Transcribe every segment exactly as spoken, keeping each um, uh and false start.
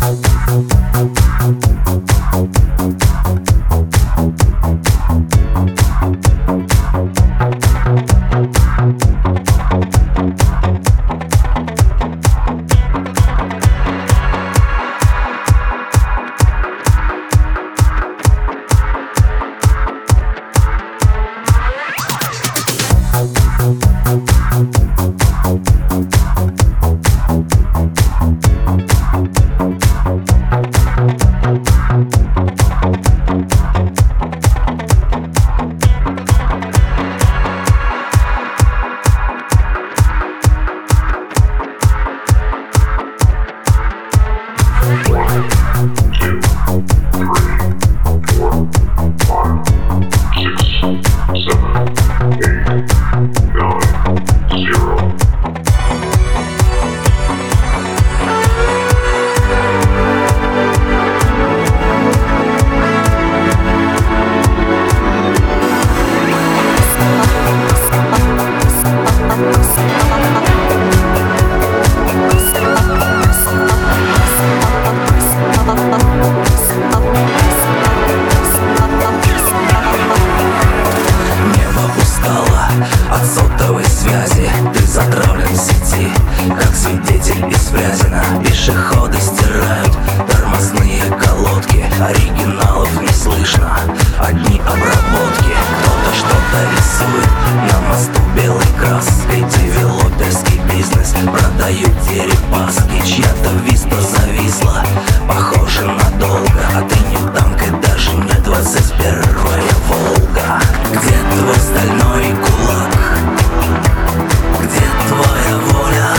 От сотовой связи ты затравлен в сети, как свидетель из Фрязино. Пешеходы стирают тормозные колодки, оригиналов не слышно, одни обработки. Кто-то что-то рисует на мосту белой краской. Девелоперский бизнес, продают дерипаски. Чья-то виста зависла, похоже надолго. А ты не танк и даже не двадцать первая Волга. Где твой стальной кулак? Где твоя воля?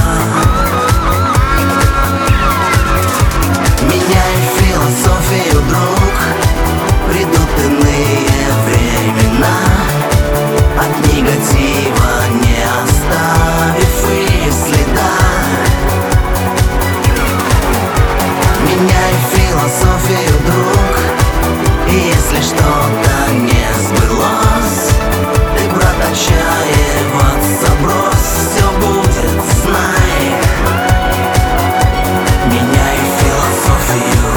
Меняй философию, друг, придут иные времена. От негатива не оставив и следа. Меняй философию, друг, и если что-то не сбылось, ты, брат, отчаиваться брось. Все будет, знай. Меняй философию.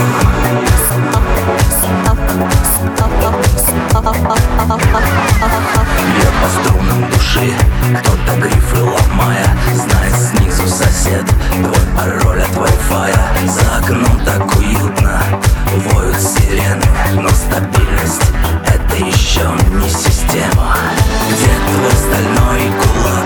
Я по струнам души, кто-то грифы ломая. Знает снизу сосед твой пароль от Wi-Fi. За окном так уютно, воют сирены, но стабильность — это еще не система. Где твой стальной кулак?